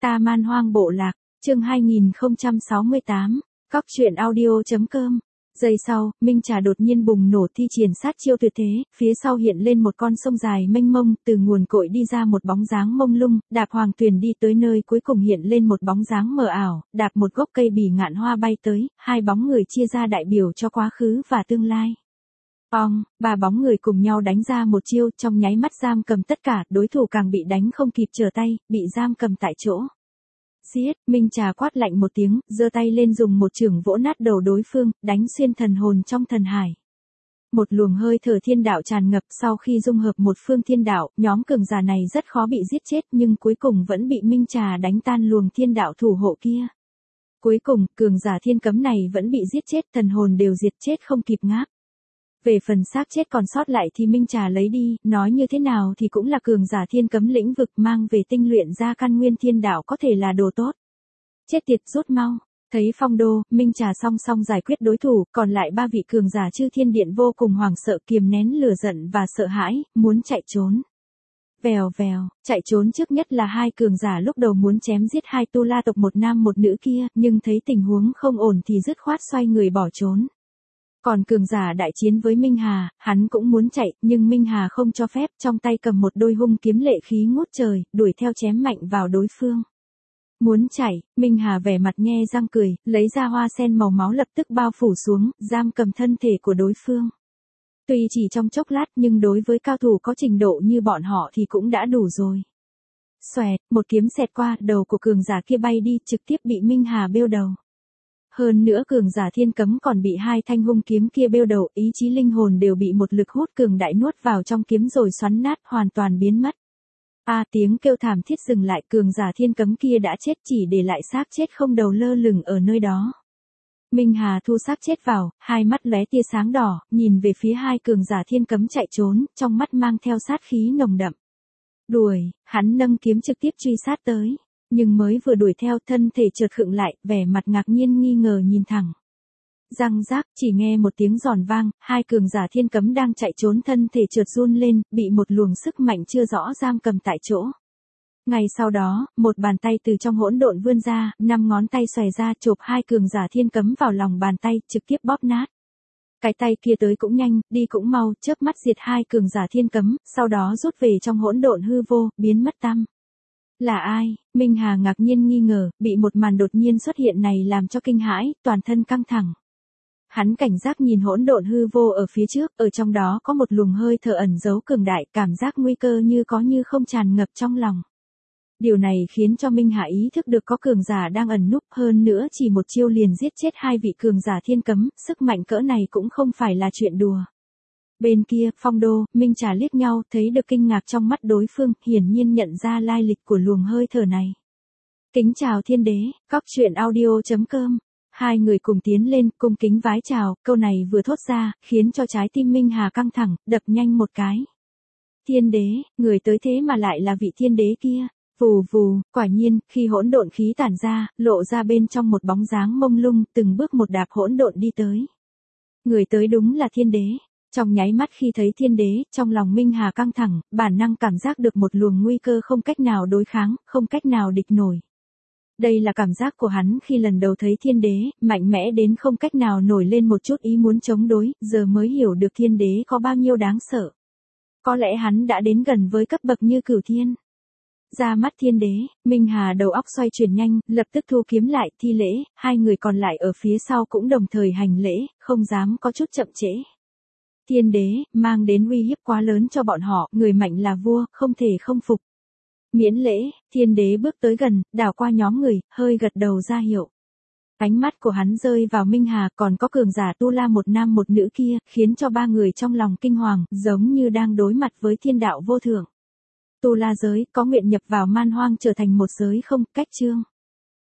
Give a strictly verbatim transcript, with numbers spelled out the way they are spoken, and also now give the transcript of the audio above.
Ta Man Hoang Bộ Lạc, chương hai nghìn không trăm sáu mươi tám, Cóc truyện audio.com. Giây sau, Minh Trà đột nhiên bùng nổ thi triển sát chiêu tuyệt thế, phía sau hiện lên một con sông dài mênh mông, từ nguồn cội đi ra một bóng dáng mông lung, đạp hoàng thuyền đi tới nơi cuối cùng hiện lên một bóng dáng mờ ảo, đạp một gốc cây bỉ ngạn hoa bay tới, hai bóng người chia ra đại biểu cho quá khứ và tương lai. Ong, ba bóng người cùng nhau đánh ra một chiêu, trong nháy mắt giam cầm tất cả, đối thủ càng bị đánh không kịp trở tay, bị giam cầm tại chỗ. Giết, Minh Trà quát lạnh một tiếng, giơ tay lên dùng một chưởng vỗ nát đầu đối phương, đánh xuyên thần hồn trong thần hải. Một luồng hơi thở thiên đạo tràn ngập, sau khi dung hợp một phương thiên đạo, nhóm cường giả này rất khó bị giết chết nhưng cuối cùng vẫn bị Minh Trà đánh tan luồng thiên đạo thủ hộ kia. Cuối cùng, cường giả thiên cấm này vẫn bị giết chết, thần hồn đều diệt chết không kịp ngáp. Về phần xác chết còn sót lại thì Minh Trà lấy đi, nói như thế nào thì cũng là cường giả thiên cấm lĩnh vực, mang về tinh luyện ra căn nguyên thiên đạo có thể là đồ tốt. Chết tiệt, rút mau. Thấy phong đô, Minh Trà song song giải quyết đối thủ, còn lại ba vị cường giả chư thiên điện vô cùng hoảng sợ, kiềm nén lửa giận và sợ hãi, muốn chạy trốn. Vèo vèo, chạy trốn trước nhất là hai cường giả lúc đầu muốn chém giết hai tu la tộc một nam một nữ kia, nhưng thấy tình huống không ổn thì dứt khoát xoay người bỏ trốn. Còn cường giả đại chiến với Minh Hà, hắn cũng muốn chạy, nhưng Minh Hà không cho phép, trong tay cầm một đôi hung kiếm lệ khí ngút trời, đuổi theo chém mạnh vào đối phương. Muốn chạy, Minh Hà vẻ mặt nhe răng cười, lấy ra hoa sen màu máu lập tức bao phủ xuống, giam cầm thân thể của đối phương. Tuy chỉ trong chốc lát nhưng đối với cao thủ có trình độ như bọn họ thì cũng đã đủ rồi. Xoẹt, một kiếm xẹt qua, đầu của cường giả kia bay đi, trực tiếp bị Minh Hà bêu đầu. Hơn nữa cường giả thiên cấm còn bị hai thanh hung kiếm kia bêu đầu, ý chí linh hồn đều bị một lực hút cường đại nuốt vào trong kiếm rồi xoắn nát, hoàn toàn biến mất. A à, tiếng kêu thảm thiết dừng lại, cường giả thiên cấm kia đã chết, chỉ để lại xác chết không đầu lơ lửng ở nơi đó. Minh Hà thu xác chết vào, hai mắt lóe tia sáng đỏ, nhìn về phía hai cường giả thiên cấm chạy trốn, trong mắt mang theo sát khí nồng đậm. Đuổi, hắn nâng kiếm trực tiếp truy sát tới. Nhưng mới vừa đuổi theo, thân thể chợt khựng lại, vẻ mặt ngạc nhiên nghi ngờ nhìn thẳng. Răng rác, chỉ nghe một tiếng giòn vang, hai cường giả thiên cấm đang chạy trốn thân thể chợt run lên, bị một luồng sức mạnh chưa rõ giam cầm tại chỗ. Ngay sau đó, một bàn tay từ trong hỗn độn vươn ra, năm ngón tay xòe ra chộp hai cường giả thiên cấm vào lòng bàn tay, trực tiếp bóp nát. Cái tay kia tới cũng nhanh, đi cũng mau, chớp mắt diệt hai cường giả thiên cấm, sau đó rút về trong hỗn độn hư vô, biến mất tăm. Là ai? Minh Hà ngạc nhiên nghi ngờ, bị một màn đột nhiên xuất hiện này làm cho kinh hãi, toàn thân căng thẳng. Hắn cảnh giác nhìn hỗn độn hư vô ở phía trước, ở trong đó có một luồng hơi thở ẩn giấu cường đại, cảm giác nguy cơ như có như không tràn ngập trong lòng. Điều này khiến cho Minh Hà ý thức được có cường giả đang ẩn núp, hơn nữa chỉ một chiêu liền giết chết hai vị cường giả thiên cấm, sức mạnh cỡ này cũng không phải là chuyện đùa. Bên kia, Phong Đô, Minh Trà liếc nhau, thấy được kinh ngạc trong mắt đối phương, hiển nhiên nhận ra lai lịch của luồng hơi thở này. Kính chào thiên đế, Cóc truyện audio.com. Hai người cùng tiến lên, cung kính vái chào, câu này vừa thốt ra, khiến cho trái tim Minh Hà căng thẳng, đập nhanh một cái. Thiên đế, người tới thế mà lại là vị thiên đế kia. Vù vù, quả nhiên, khi hỗn độn khí tản ra, lộ ra bên trong một bóng dáng mông lung, từng bước một đạp hỗn độn đi tới. Người tới đúng là thiên đế. Trong nháy mắt khi thấy thiên đế, trong lòng Minh Hà căng thẳng, bản năng cảm giác được một luồng nguy cơ không cách nào đối kháng, không cách nào địch nổi. Đây là cảm giác của hắn khi lần đầu thấy thiên đế, mạnh mẽ đến không cách nào nổi lên một chút ý muốn chống đối, giờ mới hiểu được thiên đế có bao nhiêu đáng sợ. Có lẽ hắn đã đến gần với cấp bậc như Cửu Thiên. Ra mắt thiên đế, Minh Hà đầu óc xoay chuyển nhanh, lập tức thu kiếm lại, thi lễ, hai người còn lại ở phía sau cũng đồng thời hành lễ, không dám có chút chậm trễ. Thiên đế, mang đến uy hiếp quá lớn cho bọn họ, người mạnh là vua, không thể không phục. Miễn lễ, thiên đế bước tới gần, đảo qua nhóm người, hơi gật đầu ra hiệu. Ánh mắt của hắn rơi vào Minh Hà, còn có cường giả tu la một nam một nữ kia, khiến cho ba người trong lòng kinh hoàng, giống như đang đối mặt với thiên đạo vô thượng. Tu la giới, có nguyện nhập vào man hoang trở thành một giới không, cách chương.